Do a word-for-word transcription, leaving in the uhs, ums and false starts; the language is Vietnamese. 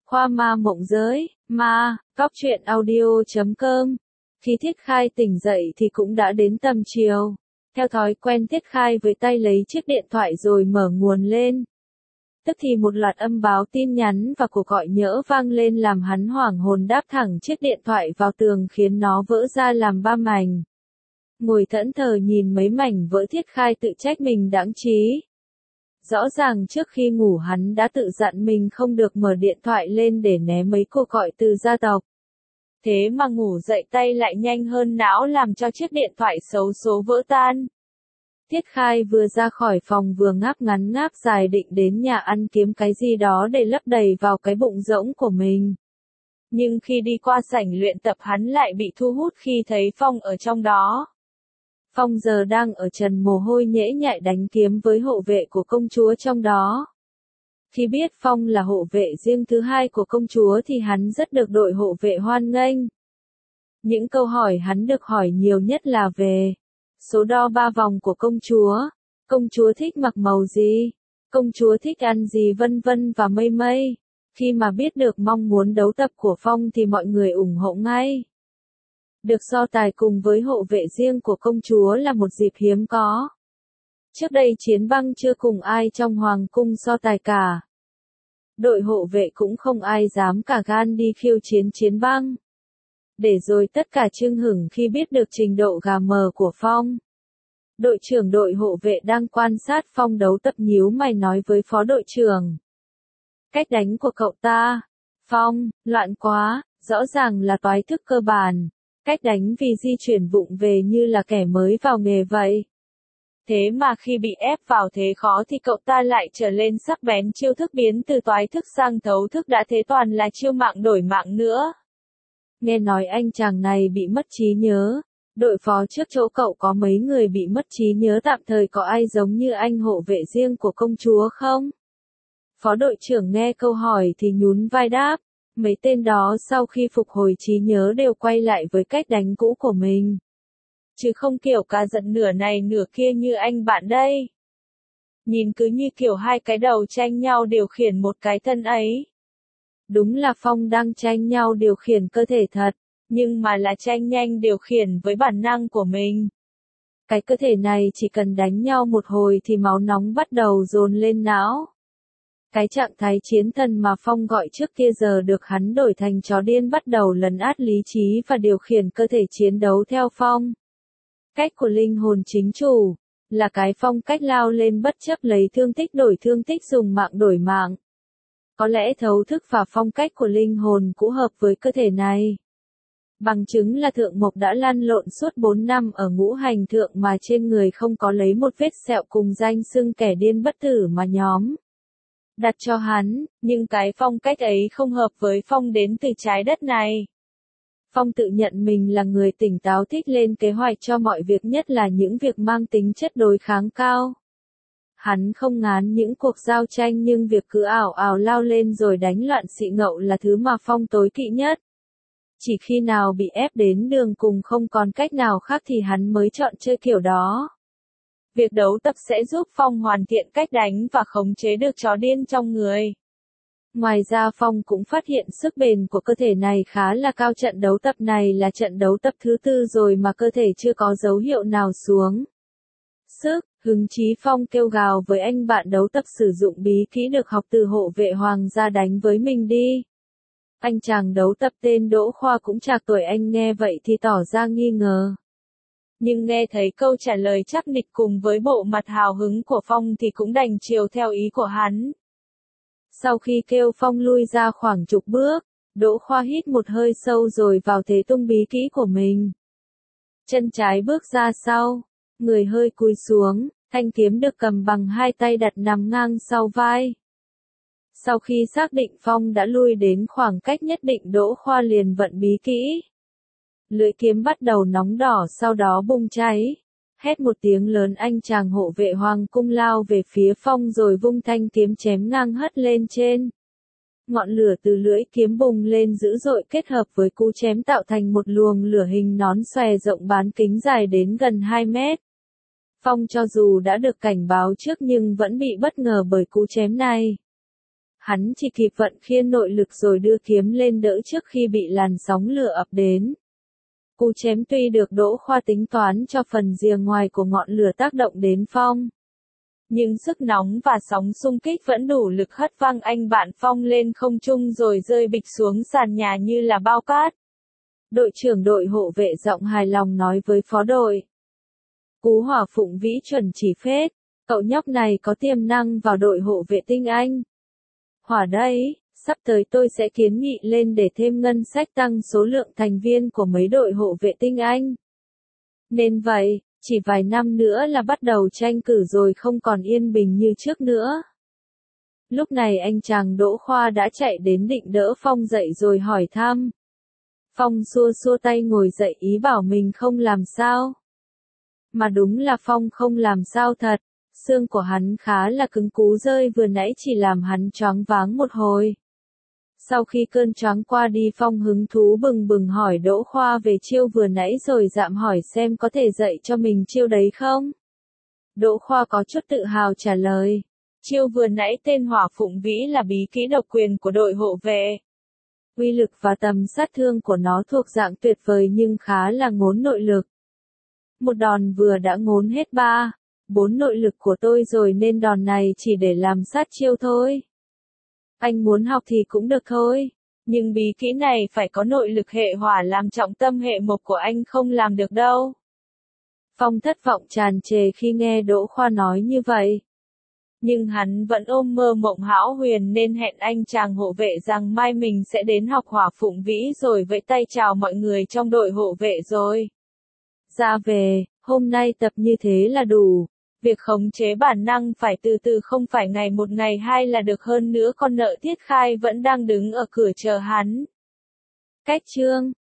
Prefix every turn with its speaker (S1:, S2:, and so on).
S1: Khoa ma mộng giới, ma, cóc truyện audio chấm com. Khi Thiết Khai tỉnh dậy thì cũng đã đến tầm chiều. Theo thói quen Thiết Khai với tay lấy chiếc điện thoại rồi mở nguồn lên. Tức thì một loạt âm báo tin nhắn và cuộc gọi nhỡ vang lên làm hắn hoảng hồn đáp thẳng chiếc điện thoại vào tường khiến nó vỡ ra làm ba mảnh. Ngồi thẫn thờ nhìn mấy mảnh vỡ Thiết Khai tự trách mình đãng trí. Rõ ràng trước khi ngủ hắn đã tự dặn mình không được mở điện thoại lên để né mấy cuộc gọi từ gia tộc. Thế mà ngủ dậy tay lại nhanh hơn não làm cho chiếc điện thoại xấu số vỡ tan. Thiết Khai vừa ra khỏi phòng vừa ngáp ngắn ngáp dài định đến nhà ăn kiếm cái gì đó để lấp đầy vào cái bụng rỗng của mình. Nhưng khi đi qua sảnh luyện tập hắn lại bị thu hút khi thấy Phong ở trong đó. Phong giờ đang ở trần mồ hôi nhễ nhại đánh kiếm với hộ vệ của công chúa trong đó. Khi biết Phong là hộ vệ riêng thứ hai của công chúa thì hắn rất được đội hộ vệ hoan nghênh. Những câu hỏi hắn được hỏi nhiều nhất là về số đo ba vòng của công chúa, công chúa thích mặc màu gì, công chúa thích ăn gì vân vân và mây mây. Khi mà biết được mong muốn đấu tập của Phong thì mọi người ủng hộ ngay. Được so tài cùng với hộ vệ riêng của công chúa là một dịp hiếm có. Trước đây Chiến Băng chưa cùng ai trong hoàng cung so tài cả. Đội hộ vệ cũng không ai dám cả gan đi khiêu chiến Chiến Băng. Để rồi tất cả chưng hửng khi biết được trình độ gà mờ của Phong. Đội trưởng đội hộ vệ đang quan sát Phong đấu tập nhíu mày nói với phó đội trưởng. Cách đánh của cậu ta, Phong, loạn quá, rõ ràng là toái thức cơ bản. Cách đánh vì di chuyển vụng về như là kẻ mới vào nghề vậy. Thế mà khi bị ép vào thế khó thì cậu ta lại trở lên sắc bén, chiêu thức biến từ toái thức sang thấu thức đã thế toàn là chiêu mạng đổi mạng nữa. Nghe nói anh chàng này bị mất trí nhớ. Đội phó trước chỗ cậu có mấy người bị mất trí nhớ tạm thời, có ai giống như anh hộ vệ riêng của công chúa không? Phó đội trưởng nghe câu hỏi thì nhún vai đáp. Mấy tên đó sau khi phục hồi trí nhớ đều quay lại với cách đánh cũ của mình. Chứ không kiểu cả giận nửa này nửa kia như anh bạn đây. Nhìn cứ như kiểu hai cái đầu tranh nhau điều khiển một cái thân ấy. Đúng là Phong đang tranh nhau điều khiển cơ thể thật, nhưng mà là tranh nhanh điều khiển với bản năng của mình. Cái cơ thể này chỉ cần đánh nhau một hồi thì máu nóng bắt đầu dồn lên não. Cái trạng thái chiến thần mà Phong gọi trước kia giờ được hắn đổi thành chó điên bắt đầu lấn át lý trí và điều khiển cơ thể chiến đấu theo Phong. Cách của linh hồn chính chủ, là cái phong cách lao lên bất chấp lấy thương tích đổi thương tích dùng mạng đổi mạng. Có lẽ thấu thức và phong cách của linh hồn cũng hợp với cơ thể này. Bằng chứng là Thượng Mộc đã lăn lộn suốt bốn năm ở ngũ hành thượng mà trên người không có lấy một vết sẹo cùng danh xưng kẻ điên bất tử mà nhóm đặt cho hắn, nhưng cái phong cách ấy không hợp với Phong đến từ trái đất này. Phong tự nhận mình là người tỉnh táo thích lên kế hoạch cho mọi việc, nhất là những việc mang tính chất đối kháng cao. Hắn không ngán những cuộc giao tranh, nhưng việc cứ ảo ảo lao lên rồi đánh loạn xị ngậu là thứ mà Phong tối kỵ nhất. Chỉ khi nào bị ép đến đường cùng không còn cách nào khác thì hắn mới chọn chơi kiểu đó. Việc đấu tập sẽ giúp Phong hoàn thiện cách đánh và khống chế được chó điên trong người. Ngoài ra Phong cũng phát hiện sức bền của cơ thể này khá là cao. Trận đấu tập này là trận đấu tập thứ tư rồi mà cơ thể chưa có dấu hiệu nào xuống sức. Hứng chí Phong kêu gào với anh bạn đấu tập sử dụng bí kỹ được học từ hộ vệ hoàng gia đánh với mình đi. Anh chàng đấu tập tên Đỗ Khoa cũng trạc tuổi anh nghe vậy thì tỏ ra nghi ngờ. Nhưng nghe thấy câu trả lời chắc nịch cùng với bộ mặt hào hứng của Phong thì cũng đành chiều theo ý của hắn. Sau khi kêu Phong lui ra khoảng chục bước, Đỗ Khoa hít một hơi sâu rồi vào thế tung bí kỹ của mình. Chân trái bước ra sau, người hơi cúi xuống, thanh kiếm được cầm bằng hai tay đặt nằm ngang sau vai. Sau khi xác định Phong đã lui đến khoảng cách nhất định, Đỗ Khoa liền vận bí kỹ. Lưỡi kiếm bắt đầu nóng đỏ sau đó bùng cháy. Hét một tiếng lớn, anh chàng hộ vệ hoàng cung lao về phía Phong rồi vung thanh kiếm chém ngang hất lên trên. Ngọn lửa từ lưỡi kiếm bùng lên dữ dội kết hợp với cú chém tạo thành một luồng lửa hình nón xòe rộng bán kính dài đến gần hai mét. Phong cho dù đã được cảnh báo trước nhưng vẫn bị bất ngờ bởi cú chém này. Hắn chỉ kịp vận khiên nội lực rồi đưa kiếm lên đỡ trước khi bị làn sóng lửa ập đến. Cú chém tuy được Đỗ Khoa tính toán cho phần rìa ngoài của ngọn lửa tác động đến Phong. Nhưng sức nóng và sóng xung kích vẫn đủ lực hất văng anh bạn Phong lên không trung rồi rơi bịch xuống sàn nhà như là bao cát. Đội trưởng đội hộ vệ giọng hài lòng nói với phó đội. Cú hỏa phụng vĩ chuẩn chỉ phết, cậu nhóc này có tiềm năng vào đội hộ vệ tinh Anh. Hỏa đây, sắp tới tôi sẽ kiến nghị lên để thêm ngân sách tăng số lượng thành viên của mấy đội hộ vệ tinh Anh. Nên vậy, chỉ vài năm nữa là bắt đầu tranh cử rồi không còn yên bình như trước nữa. Lúc này anh chàng Đỗ Khoa đã chạy đến định đỡ Phong dậy rồi hỏi thăm. Phong xua xua tay ngồi dậy ý bảo mình không làm sao. Mà đúng là Phong không làm sao thật, xương của hắn khá là cứng cú rơi vừa nãy chỉ làm hắn choáng váng một hồi. Sau khi cơn choáng qua đi Phong hứng thú bừng bừng hỏi Đỗ Khoa về chiêu vừa nãy rồi dạm hỏi xem có thể dạy cho mình chiêu đấy không. Đỗ Khoa có chút tự hào trả lời. Chiêu vừa nãy tên hỏa phụng vĩ là bí kỹ độc quyền của đội hộ vệ. Uy lực và tầm sát thương của nó thuộc dạng tuyệt vời nhưng khá là ngốn nội lực. Một đòn vừa đã ngốn hết ba, bốn nội lực của tôi rồi nên đòn này chỉ để làm sát chiêu thôi. Anh muốn học thì cũng được thôi, nhưng bí kỹ này phải có nội lực hệ hỏa làm trọng tâm hệ mộc của anh không làm được đâu. Phong thất vọng tràn trề khi nghe Đỗ Khoa nói như vậy. Nhưng hắn vẫn ôm mơ mộng hão huyền nên hẹn anh chàng hộ vệ rằng mai mình sẽ đến học hỏa phụng vĩ rồi vẫy tay chào mọi người trong đội hộ vệ rồi. Ra về, hôm nay tập như thế là đủ. Việc khống chế bản năng phải từ từ không phải ngày một ngày hai là được hơn nữa con nợ Tiết Khai vẫn đang đứng ở cửa chờ hắn. Cách chương